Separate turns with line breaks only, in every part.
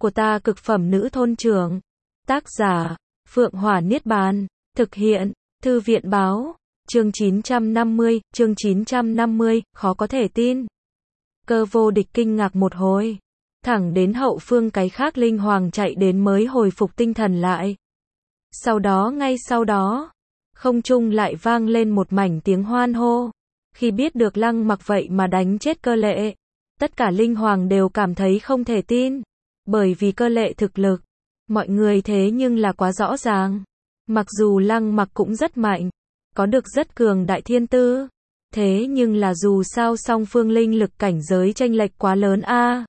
của ta cực phẩm nữ thôn trưởng. Tác giả, Phượng Hỏa Niết Bàn. Thực hiện, Thư viện Báo. Chương 950, khó có thể tin. Cơ Vô Địch kinh ngạc một hồi. Thẳng đến hậu phương cái khác linh hoàng chạy đến mới hồi phục tinh thần lại. Ngay sau đó, không trung lại vang lên một mảnh tiếng hoan hô. Khi biết được Lăng Mặc vậy mà đánh chết Cơ Lệ, tất cả linh hoàng đều cảm thấy không thể tin. Bởi vì Cơ Lệ thực lực, mọi người thế nhưng là quá rõ ràng. Mặc dù Lăng Mặc cũng rất mạnh, có được rất cường đại thiên tư, thế nhưng là dù sao song phương linh lực cảnh giới chênh lệch quá lớn a.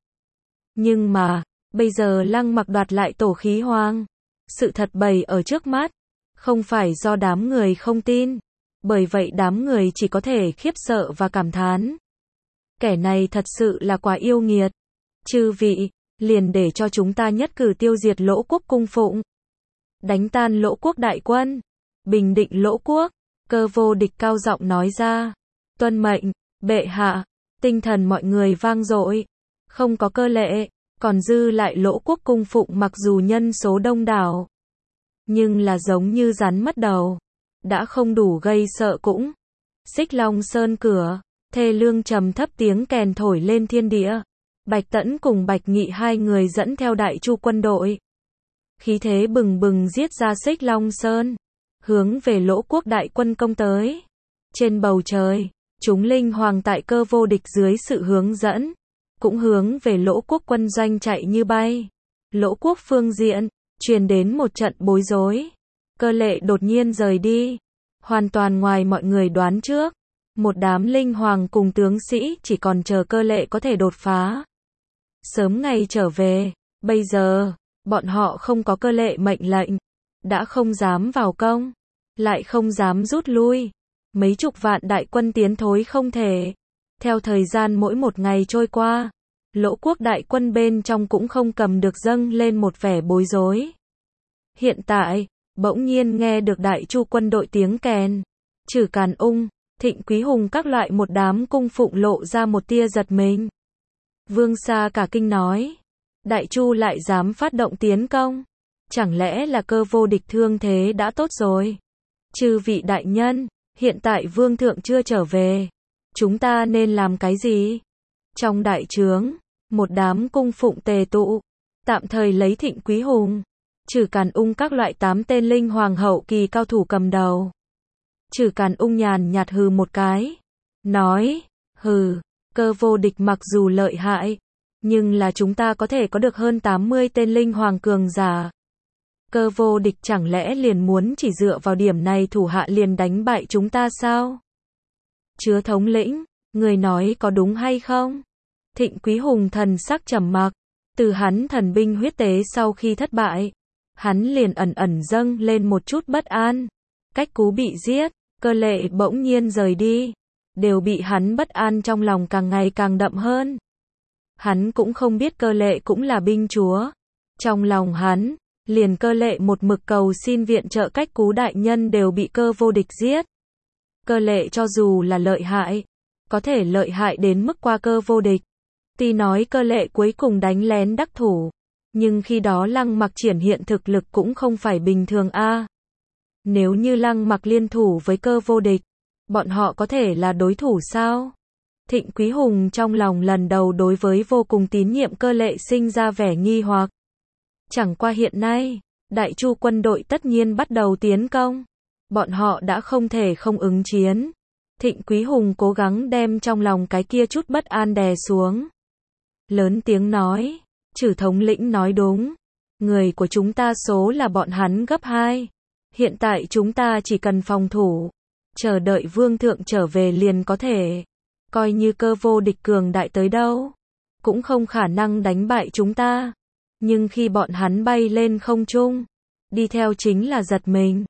Nhưng mà, bây giờ Lăng Mặc đoạt lại tổ khí hoàng. Sự thật bày ở trước mắt, không phải do đám người không tin. Bởi vậy đám người chỉ có thể khiếp sợ và cảm thán. Kẻ này thật sự là quá yêu nghiệt. Chư vị, liền để cho chúng ta nhất cử tiêu diệt Lỗ quốc cung phụng. Đánh tan Lỗ quốc đại quân, bình định Lỗ quốc. Cơ Vô Địch cao giọng nói ra. Tuân mệnh, bệ hạ. Tinh thần mọi người vang dội. Không có Cơ Lệ, còn dư lại Lỗ quốc cung phụng mặc dù nhân số đông đảo, nhưng là giống như rắn mất đầu, đã không đủ gây sợ cũng. Xích Long Sơn cửa, thê lương trầm thấp tiếng kèn thổi lên thiên địa. Bạch Tẫn cùng Bạch Nghị hai người dẫn theo Đại Chu quân đội, khí thế bừng bừng giết ra Xích Long Sơn, hướng về Lỗ quốc đại quân công tới. Trên bầu trời, chúng linh hoàng tại Cơ Vô Địch dưới sự hướng dẫn, cũng hướng về Lỗ quốc quân doanh chạy như bay. Lỗ quốc phương diện, truyền đến một trận bối rối. Cơ Lệ đột nhiên rời đi, hoàn toàn ngoài mọi người đoán trước. Một đám linh hoàng cùng tướng sĩ chỉ còn chờ Cơ Lệ có thể đột phá, sớm ngày trở về. Bây giờ, bọn họ không có Cơ Lệ mệnh lệnh, đã không dám vào công, lại không dám rút lui. Mấy chục vạn đại quân tiến thối không thể. Theo thời gian mỗi một ngày trôi qua, Lỗ quốc đại quân bên trong cũng không cầm được dâng lên một vẻ bối rối. Hiện tại, bỗng nhiên nghe được Đại Chu quân đội tiếng kèn, Trử Càn Ung, Thịnh Quý Hùng các loại một đám cung phụng lộ ra một tia giật mình. Vương Sa cả kinh nói, Đại Chu lại dám phát động tiến công, chẳng lẽ là Cơ Vô Địch thương thế đã tốt rồi? Chư vị đại nhân, hiện tại vương thượng chưa trở về, chúng ta nên làm cái gì? Trong đại trướng, một đám cung phụng tề tụ, tạm thời lấy Thịnh Quý Hùng, Trử Càn Ung các loại 8 tên linh hoàng hậu kỳ cao thủ cầm đầu. Trử Càn Ung nhàn nhạt hừ một cái, nói, hừ, Cơ Vô Địch mặc dù lợi hại, nhưng là chúng ta có thể có được hơn 80 tên linh hoàng cường giả. Cơ Vô Địch chẳng lẽ liền muốn chỉ dựa vào điểm này thủ hạ liền đánh bại chúng ta sao? Chứa thống lĩnh, người nói có đúng hay không? Thịnh Quý Hùng thần sắc trầm mặc, từ hắn thần binh huyết tế sau khi thất bại, hắn liền ẩn dâng lên một chút bất an. Cách Cú bị giết, Cơ Lệ bỗng nhiên rời đi, đều bị hắn bất an trong lòng càng ngày càng đậm hơn. Hắn cũng không biết Cơ Lệ cũng là binh chúa. Trong lòng hắn, liền Cơ Lệ một mực cầu xin viện trợ Cách Cú đại nhân đều bị Cơ Vô Địch giết. Cơ Lệ cho dù là lợi hại, có thể lợi hại đến mức qua Cơ Vô Địch. Tuy nói Cơ Lệ cuối cùng đánh lén đắc thủ, nhưng khi đó Lăng Mặc triển hiện thực lực cũng không phải bình thường a. Nếu như Lăng Mặc liên thủ với Cơ Vô Địch, bọn họ có thể là đối thủ sao? Thịnh Quý Hùng trong lòng lần đầu đối với vô cùng tín nhiệm Cơ Lệ sinh ra vẻ nghi hoặc. Chẳng qua hiện nay, Đại Chu quân đội tất nhiên bắt đầu tiến công, bọn họ đã không thể không ứng chiến. Thịnh Quý Hùng cố gắng đem trong lòng cái kia chút bất an đè xuống. Lớn tiếng nói, Trử thống lĩnh nói đúng, người của chúng ta số là bọn hắn gấp 2. Hiện tại chúng ta chỉ cần phòng thủ, chờ đợi vương thượng trở về liền có thể. Coi như Cơ Vô Địch cường đại tới đâu, cũng không khả năng đánh bại chúng ta. Nhưng khi bọn hắn bay lên không trung, đi theo chính là giật mình.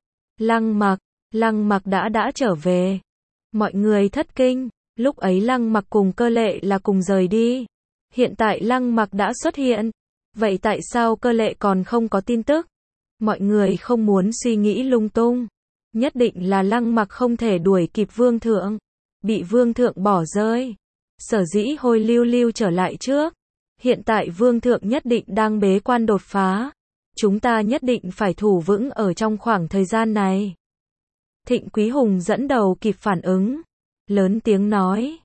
Lăng Mặc đã trở về. Mọi người thất kinh, lúc ấy Lăng Mặc cùng Cơ Lệ là cùng rời đi. Hiện tại Lăng Mặc đã xuất hiện, vậy tại sao Cơ Lệ còn không có tin tức? Mọi người không muốn suy nghĩ lung tung, nhất định là Lăng Mặc không thể đuổi kịp vương thượng, bị vương thượng bỏ rơi. Sở dĩ hôi lưu lưu trở lại trước, Hiện tại vương thượng nhất định đang bế quan đột phá. Chúng ta nhất định phải thủ vững ở trong khoảng thời gian này. Thịnh Quý Hùng dẫn đầu kịp phản ứng. Lớn tiếng nói.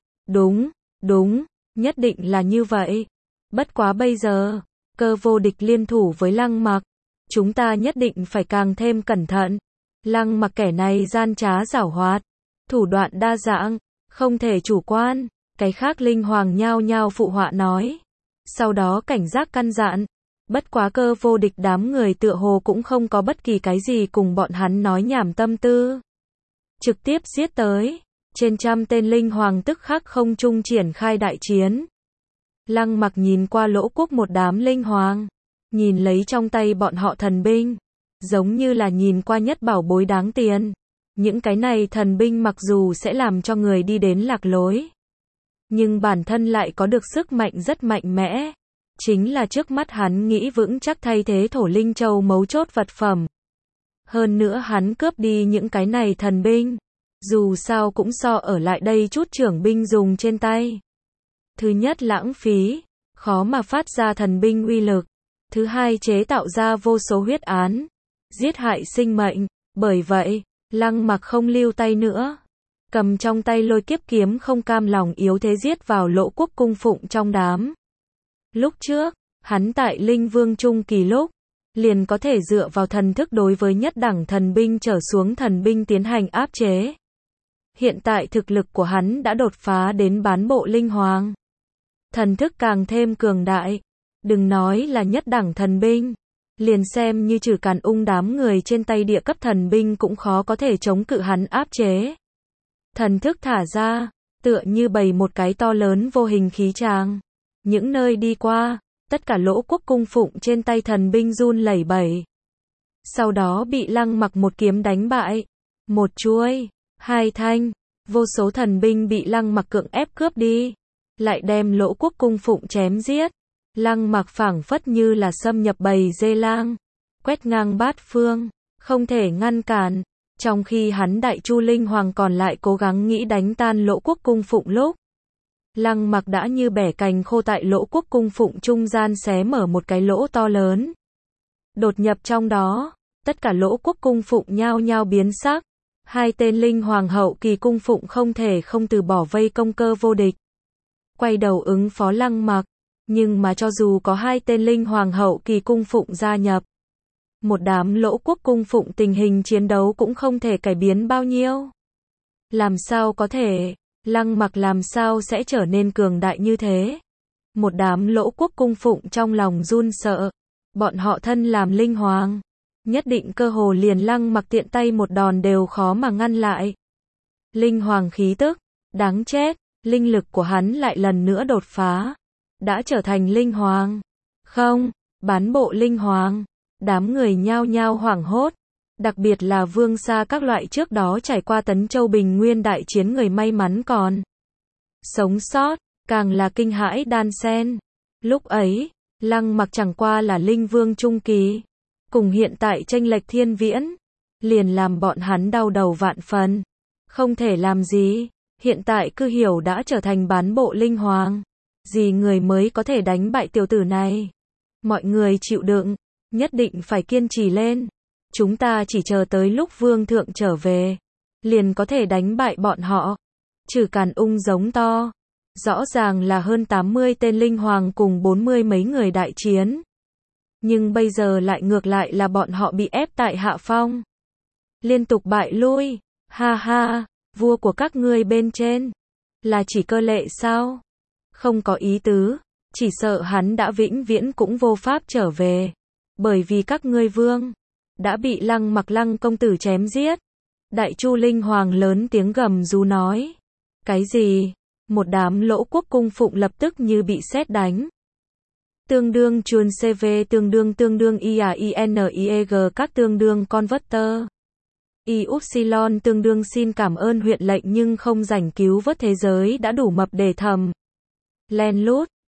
Đúng, nhất định là như vậy. Bất quá bây giờ, Cơ Vô Địch liên thủ với Lăng Mặc. Chúng ta nhất định phải càng thêm cẩn thận. Lăng Mặc kẻ này gian trá giảo hoạt, thủ đoạn đa dạng, không thể chủ quan. Cái khác linh hoàng nhao nhao phụ họa nói. Sau đó cảnh giác căn dặn. Bất quá Cơ Vô Địch đám người tựa hồ cũng không có bất kỳ cái gì cùng bọn hắn nói nhảm tâm tư. Trực tiếp giết tới. Trên trăm tên linh hoàng tức khắc không trung triển khai đại chiến. Lăng Mặc nhìn qua Lỗ Quốc một đám linh hoàng. Nhìn lấy trong tay bọn họ thần binh. Giống như là nhìn qua nhất bảo bối đáng tiền. Những cái này thần binh mặc dù sẽ làm cho người đi đến lạc lối. Nhưng bản thân lại có được sức mạnh rất mạnh mẽ. Chính là trước mắt hắn nghĩ vững chắc thay thế Thổ Linh Châu mấu chốt vật phẩm. Hơn nữa hắn cướp đi những cái này thần binh. Dù sao cũng so ở lại đây chút trưởng binh dùng trên tay. Thứ nhất lãng phí, khó mà phát ra thần binh uy lực. Thứ hai chế tạo ra vô số huyết án, giết hại sinh mệnh. Bởi vậy, Lăng Mặc không lưu tay nữa. Cầm trong tay Lôi Kiếp kiếm không cam lòng yếu thế giết vào Lỗ Quốc cung phụng trong đám. Lúc trước, hắn tại Linh Vương Trung Kỳ lúc, liền có thể dựa vào thần thức đối với nhất đẳng thần binh trở xuống thần binh tiến hành áp chế. Hiện tại thực lực của hắn đã đột phá đến bán bộ linh hoàng. Thần thức càng thêm cường đại. Đừng nói là nhất đẳng thần binh. Liền xem như Trừ Càn Ung đám người trên tay địa cấp thần binh cũng khó có thể chống cự hắn áp chế. Thần thức thả ra, tựa như bày một cái to lớn vô hình khí tràng. Những nơi đi qua, tất cả Lỗ Quốc cung phụng trên tay thần binh run lẩy bẩy. Sau đó bị Lăng Mặc một kiếm đánh bại. Một chuôi, hai thanh, vô số thần binh bị Lăng Mặc cưỡng ép cướp đi. Lại đem Lỗ Quốc cung phụng chém giết. Lăng Mặc phảng phất như là xâm nhập bầy dê lang, quét ngang bát phương, không thể ngăn cản. Trong khi hắn Đại Chu Linh Hoàng còn lại cố gắng nghĩ đánh tan Lỗ Quốc cung phụng lúc, Lăng Mặc đã như bẻ cành khô tại Lỗ Quốc cung phụng trung gian xé mở một cái lỗ to lớn. Đột nhập trong đó, tất cả Lỗ Quốc cung phụng nhao nhao biến sắc. Hai tên linh hoàng hậu kỳ cung phụng không thể không từ bỏ vây công Cơ Vô Địch. Quay đầu ứng phó Lăng Mặc. Nhưng mà cho dù có hai tên linh hoàng hậu kỳ cung phụng gia nhập, một đám Lỗ Quốc cung phụng tình hình chiến đấu cũng không thể cải biến bao nhiêu. Làm sao có thể, Lăng Mặc làm sao sẽ trở nên cường đại như thế? Một đám Lỗ Quốc cung phụng trong lòng run sợ. Bọn họ thân làm linh hoàng, nhất định cơ hồ liền Lăng Mặc tiện tay một đòn đều khó mà ngăn lại. Linh hoàng khí tức, đáng chết, linh lực của hắn lại lần nữa đột phá. Đã trở thành linh hoàng. Không, bán bộ linh hoàng. Đám người nhao nhao hoảng hốt. Đặc biệt là vương gia các loại trước đó trải qua Tấn Châu Bình Nguyên đại chiến người may mắn còn sống sót, càng là kinh hãi đan sen. Lúc ấy, Lăng Mặc chẳng qua là linh vương trung kỳ, cùng hiện tại chênh lệch thiên viễn, liền làm bọn hắn đau đầu vạn phần. Không thể làm gì, hiện tại Cư Hiểu đã trở thành bán bộ linh hoàng. Gì người mới có thể đánh bại tiểu tử này? Mọi người chịu đựng, nhất định phải kiên trì lên. Chúng ta chỉ chờ tới lúc vương thượng trở về, liền có thể đánh bại bọn họ. Trừ Càn Ung giống to. Rõ ràng là hơn 80 tên linh hoàng cùng 40 mấy người đại chiến. Nhưng bây giờ lại ngược lại là bọn họ bị ép tại hạ phong. Liên tục bại lui. Ha ha, vua của các ngươi bên trên. Là chỉ Cơ Lệ sao? Không có ý tứ, chỉ sợ hắn đã vĩnh viễn cũng vô pháp trở về. Bởi vì các ngươi vương đã bị Lăng Mặc Lăng công tử chém giết. Đại Chu Linh Hoàng lớn tiếng gầm rú nói. Cái gì? Một đám Lỗ Quốc cung phụng lập tức như bị sét đánh. Tương đương chuồn CV tương đương IAINIEG các tương đương converter. Upsilon tương đương xin cảm ơn huyện lệnh nhưng không rảnh cứu vớt thế giới đã đủ mập để thầm. Len lút,